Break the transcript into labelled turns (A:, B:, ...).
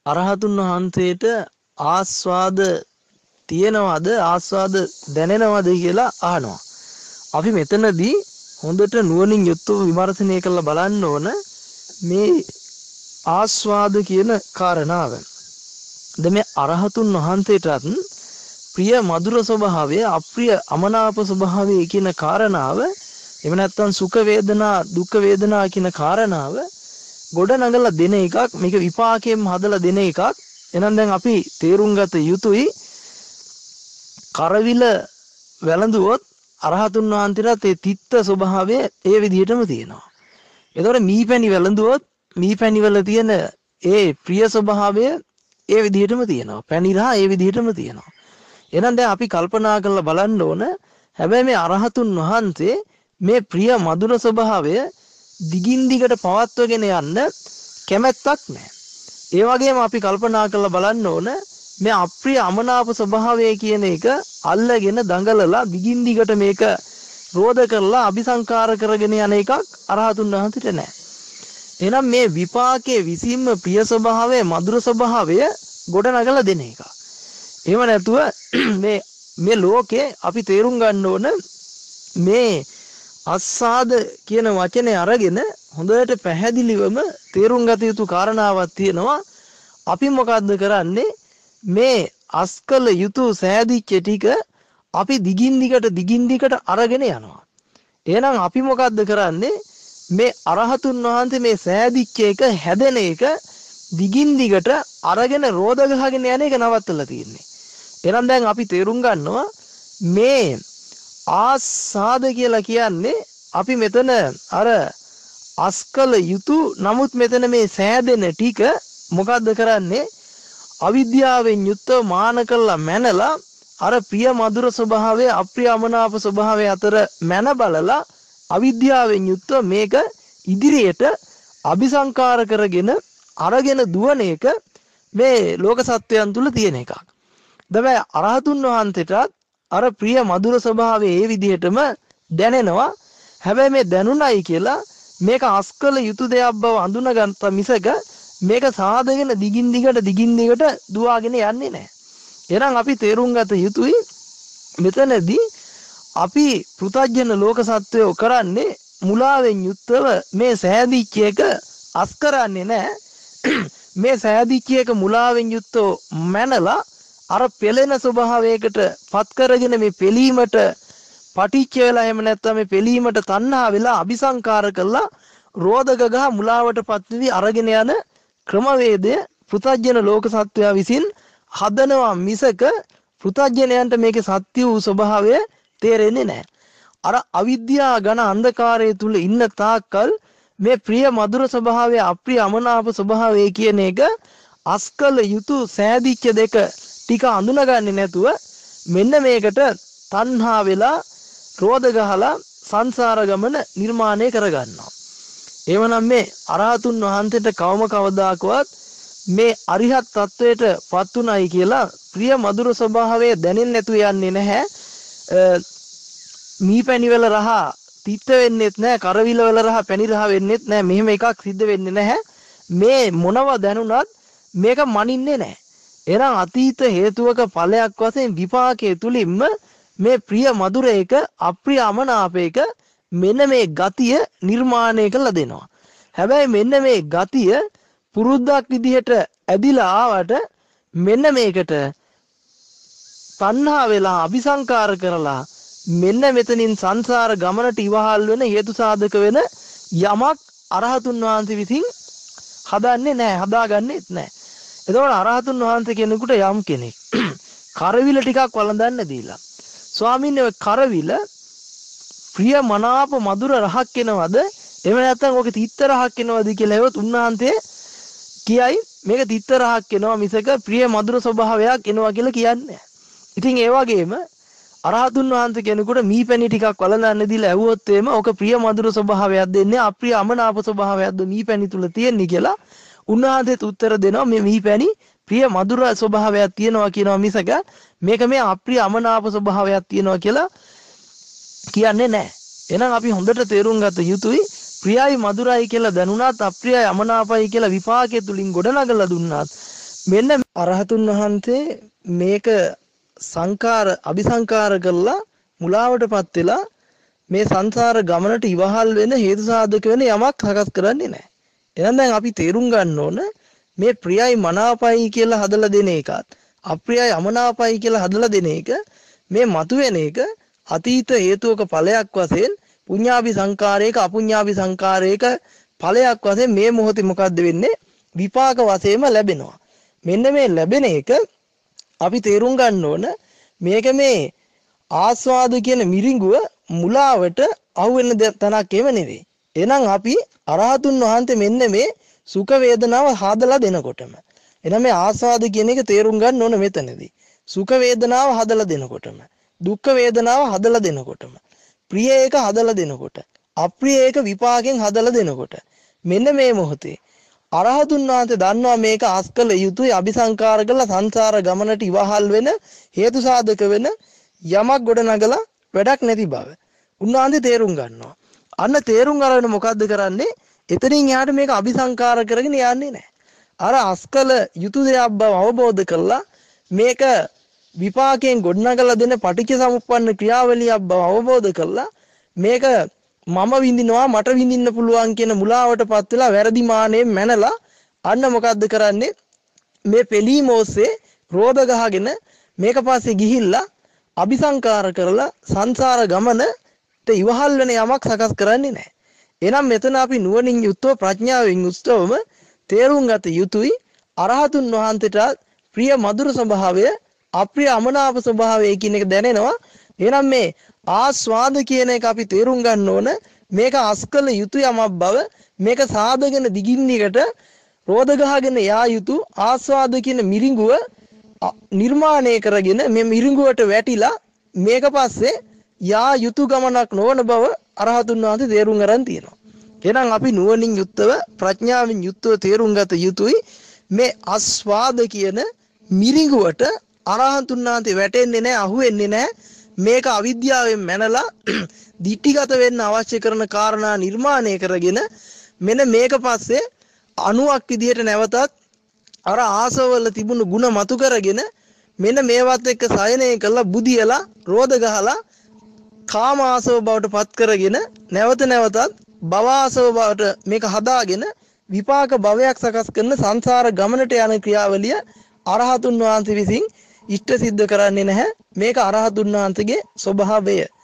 A: අරහතුන් වහන්සේට ආස්වාද තියෙනවද ආස්වාද දැනෙනවද කියලා අහනවා. අපි මෙතනදී හොඳට නුවණින් යුක්තව විමර්ශනය කරලා බලන්න ඕන මේ ආස්වාද කියන කාරණාව. දැන් මේ අරහතුන් වහන්සේටත් ප්‍රිය මధుර ස්වභාවය අප්‍රිය අමනාප ස්වභාවය කියන කාරණාව එහෙම නැත්නම් සුඛ වේදනා දුක්ඛ වේදනා කියන කාරණාව ගොඩ නගලා දෙන එකක්. මේක විපාකයෙන් හදලා දෙන එකක්. එහෙනම් දැන් අපි තේරුම් ගත යුතුයි කරවිල වැළඳුවොත් අරහතුන් වහන්සේට ඒ තිත්ත ස්වභාවය ඒ විදිහටම තියෙනවා. ඒතකොට මීපැණි වැළඳුවොත් මීපැණි වල තියෙන ඒ ප්‍රිය ස්වභාවය ඒ විදිහටම තියෙනවා. පැණි රහ ඒ විදිහටම තියෙනවා. එහෙනම් දැන් අපි කල්පනා කරලා බලන්න ඕන හැබැයි මේ අරහතුන් වහන්සේ මේ ප්‍රිය මధుර ස්වභාවය දිගින් දිගට පවත්වගෙන යන්න කැමැත්තක් නැහැ. ඒ වගේම අපි කල්පනා කරලා බලන්න ඕන මේ අප්‍රිය අමනාප ස්වභාවය කියන එක අල්ලගෙන දඟලලා දිගින් දිගට මේක රෝධ කරලා අபிසංකාර කරගෙන යන එකක් අරහතුන් වහන්සේට නැහැ. එහෙනම් මේ විපාකයේ විසින්ම ප්‍රිය ස්වභාවය මధుර ස්වභාවය ගොඩ නගලා දෙන එකක්. එහෙම නැතුව මේ ලෝකේ අපි තේරුම් ගන්න ඕන මේ අස්සාද කියන වචනේ අරගෙන හොඳට පැහැදිලිවම තේරුම් ගත යුතු කාරණාවක් තියෙනවා. අපි මොකද්ද කරන්නේ මේ අස්කල යුතු සෑදිච්ච ටික අපි දිගින් දිගට අරගෙන යනවා. එහෙනම් අපි මොකද්ද කරන්නේ මේ අරහතුන් වහන්සේ මේ සෑදිච්ච එක හැදෙන එක දිගින් දිගට අරගෙන රෝධ ගහගෙන යන එක නවත්තලා තියෙන්නේ. එහෙනම් දැන් අපි තේරුම් ගන්නවා මේ ආසාද කියලා කියන්නේ අපි මෙතන අර අස්කල යුතු නමුත් මෙතන මේ සෑදෙන ටික මොකද්ද කරන්නේ අවිද්‍යාවෙන් යුක්තව මාන කළා මැනලා අර ප්‍රිය මధుර ස්වභාවය අප්‍රිය අමනාප ස්වභාවය අතර මැන බලලා අවිද්‍යාවෙන් යුක්තව මේක ඉදිරියට අபிසංකාර කරගෙන අරගෙන දුවන එක මේ ලෝක සත්වයන් තුල තියෙන එකක්. දැන් අරහතුන් වහන්සේටත් අර ප්‍රිය මధుර ස්වභාවය ඒ විදිහටම දැනෙනවා. හැබැයි මේ දැනුණයි කියලා මේක අස්කල යුතු දෙයක් බව අඳුනගත්ත මිසක මේක සාදගෙන දිගින් දිගට දුවාගෙන යන්නේ නැහැ. එහෙනම් අපි තේරුම් ගත යුතුයි මෙතනදී අපි පෘථග්ජන ලෝක සත්වයෝ කරන්නේ මුලාවෙන් යුක්තව මේ සෑදිච්ච එක අස් කරන්නේ නැහැ. මේ සෑදිච්ච එක මුලාවෙන් යුක්තව මැනලා අර පෙළෙන ස්වභාවයකට පත් කරගෙන මේ පෙලීමට පටිච්ච වෙලා එහෙම නැත්නම් මේ පෙලීමට තණ්හා වෙලා අபிසංකාර කළා රෝධක ගහ මුලාවටපත් වෙවි අරගෙන යන ක්‍රමවේදය පෘථග්ජන ලෝක සත්වයා විසින් හදනවා මිසක පෘථග්ජනයන්ට මේකේ සත්‍ය වූ ස්වභාවය තේරෙන්නේ නැහැ. අර අවිද්‍යා ඝන අන්ධකාරයේ තුල ඉන්න තාක්කල් මේ ප්‍රිය මధుර ස්වභාවය අප්‍රිය අමනාප ස්වභාවය කියන එක අස්කල යුතු සෑදිච්ච දෙක ටික අඳුනගන්නේ නැතුව මෙන්න මේකට තණ්හා වෙලා රෝධ ගහලා සංසාර ගමන නිර්මාණය කරගන්නවා. එවනම් මේ අරහතුන් වහන්සේට කවම කවදාකවත් මේ අරිහත් තත්වයට පත් උනායි කියලා ප්‍රිය මధుර ස්වභාවය දැනෙන්නේ නැතු යන්නේ නැහැ. මීපැණි වල රහ තිත්ත වෙන්නෙත් නැහැ, කරවිල වල රහ පැණි රහ වෙන්නෙත් නැහැ. මෙහෙම එකක් සිද්ධ වෙන්නේ නැහැ. මේ මොනව දැනුණත් මේක මනින්නේ නැහැ. එහෙනම් අතීත හේතුවක ඵලයක් වශයෙන් විපාකයේ තුලින්ම මේ ප්‍රිය මధుර එක අප්‍රිය අමනාප එක මෙන්න මේ ගතිය නිර්මාණය කළා දෙනවා. හැබැයි මෙන්න මේ ගතිය පුරුද්දක් විදිහට ඇදිලා ආවට මෙන්න මේකට තණ්හා වෙලා අபிසංකාර කරලා මෙන්න මෙතනින් සංසාර ගමනට ඉවහල් වෙන හේතු සාධක වෙන යමක් අරහතුන් වහන්සේ විසින් හදන්නේ නැහැ, හදාගන්නෙත් නැහැ. එතකොට අරහතුන් වහන්සේ කෙනෙකුට යම් කෙනෙක් කරවිල ටිකක් වළඳන්න දීලා ස්වාමීන් වහන්සේ කරවිල ප්‍රිය මනාප මధుර රහක් එනවද එහෙම නැත්නම් ඔක තිත්ත රහක් එනවද කියලා හෙවොත් උන්වහන්සේ කියයි මේක තිත්ත රහක් එනවා මිසක ප්‍රිය මధుර ස්වභාවයක් එනවා කියලා කියන්නේ. ඉතින් ඒ වගේම අරහතුන් වහන්සේ කෙනෙකුට මීපැණි ටිකක් වළඳන්න දීලා ඇහුවොත් එimhe ඔක ප්‍රිය මధుර ස්වභාවයක් දෙන්නේ අප්‍රිය අමනාප ස්වභාවයක්ද මීපැණි තුල තියෙන්නේ කියලා උන්වහන්සේත් උත්තර දෙනවා මේ මීපැණි ප්‍රිය මధుර ස්වභාවයක් තියෙනවා කියනවා මිසක මේක මේ අප්‍රිය අමනාප ස්වභාවයක් තියෙනවා කියලා කියන්නේ නැහැ. එහෙනම් අපි හොඳට තේරුම් ගත යුතුයි ප්‍රියයි මధుරයි කියලා දැනුණාත් අප්‍රියයි අමනාපයි කියලා විපාකයේ තුලින් ගොඩනගලා දුන්නාත් මෙන්න අරහතුන් වහන්සේ මේක සංකාර අபிසංකාර කළා මුලාවටපත් වෙලා මේ සංසාර ගමනට ඉවහල් වෙන හේතු සාධක වෙන යමක් සකස් කරන්නේ නැහැ. එහෙනම් දැන් අපි තේරුම් ගන්න ඕන මේ ප්‍රියයි මනාපයි කියලා හදලා දෙන එකත් අප්‍රියයි අමනාපයි කියලා හදලා දෙන එක මේ මතුවෙන එක අතීත හේතුවක ඵලයක් වශයෙන් පුඤ්ඤාභි සංකාරයක අපුඤ්ඤාභි සංකාරයක ඵලයක් වශයෙන් මේ මොහොතේ මොකද්ද වෙන්නේ විපාක වශයෙන්ම ලැබෙනවා. මෙන්න මේ ලැබෙන එක අපි තේරුම් ගන්න ඕන මේක මේ ආස්වාද කියන මිරිඟුව මුලාවට අහු වෙන තැනක් එව නෙවෙයි. එහෙනම් අපි අරහතුන් වහන්සේ මෙන්න මේ සුඛ වේදනාව හදලා දෙනකොටම එහෙනම් මේ ආස්වාද කියන එක තේරුම් ගන්න ඕන මෙතනදී. සුඛ වේදනාව හදලා දෙනකොටම දුක්ඛ වේදනාව හදලා දෙනකොටම ප්‍රිය එක හදලා දෙනකොට අප්‍රිය එක විපාකෙන් හදලා දෙනකොට මෙන්න මේ මොහොතේ අරහතුන් වහන්සේ දන්නවා මේක අස්කල යුතුයි අபிසංකාර කළා සංසාර ගමනට ඉවහල් වෙන හේතු සාධක වෙන යමක් ගොඩනගලා වැඩක් නැති බව. උන්වහන්සේ තේරුම් ගන්නවා. අන්න තේරුම් අරගෙන මොකද්ද කරන්නේ? එතනින් එහාට මේක අபிසංකාර කරගෙන යන්නේ නැහැ. අර අස්කල යුතු දෙයක් බව අවබෝධ කරලා මේක විපාකයෙන් ගොඩනගලා දෙන පටිච්ච සමුප්පන්න ක්‍රියාවලියක් බව අවබෝධ කරලා මේක මම විඳිනවා මට විඳින්න පුළුවන් කියන මුලාවටපත් වෙලා වැරදි මානෙන් මැනලා අන්න මොකද්ද කරන්නේ මේ පෙලීම ඔස්සේ රෝධ ගහගෙන මේක පස්සේ ගිහිල්ලා අபிසංකාර කරලා සංසාර ගමනට ඉවහල් වෙන යමක් සකස් කරන්නේ නැහැ. එහෙනම් මෙතන අපි නුවණින් යුක්තව ප්‍රඥාවෙන් යුක්තවම තේරුම් ගත යුතුයි අරහතුන් වහන්සේට ප්‍රිය මధుර ස්වභාවය අප්‍රිය අමනාප ස්වභාවය කියන එක දැනෙනවා. එහෙනම් මේ ආස්වාද කියන එක අපි තේරුම් ගන්න ඕන මේක අස්කල යුතු යමක් බව මේක සාදගෙන දිගින් දිගට රෝධ ගහගෙන යා යුතු ආස්වාද කියන මිරිඟුව නිර්මාණය කරගෙන මේ මිරිඟුවට වැටිලා මේක පස්සේ යා යුතු ගමනක් නොවන බව අරහතුන් වහන්සේ තේරුම් ගන්න තියෙනවා. එහෙනම් අපි නුවණින් යුක්තව ප්‍රඥාවෙන් යුක්තව තේරුම් ගත යුතුයි මේ ආස්වාද කියන මිරිඟුවට අරහතුන් වහන්සේ වැටෙන්නේ නැහැ අහු වෙන්නේ නැහැ. මේක අවිද්‍යාවෙන් මැනලා දිටිගත වෙන්න අවශ්‍ය කරන කාරණා නිර්මාණය කරගෙන මෙන්න මේක පස්සේ අණුවක් විදිහට නැවතත් අර ආසවවල තිබුණු ಗುಣ මතු කරගෙන මෙන්න මේවත් එක්ක සයනය කළා බුදියලා රෝධ ගහලා කාම ආසව බවට පත් කරගෙන නැවත නැවතත් භව ආසව බවට මේක හදාගෙන විපාක භවයක් සකස් කරන සංසාර ගමනට යන ක්‍රියාවලිය අරහතුන් වහන්සේ විසින් ඉෂ්ට සිද්ධ කරන්නේ නැහැ. මේක අරහතුන් වහන්සේගේ ස්වභාවය.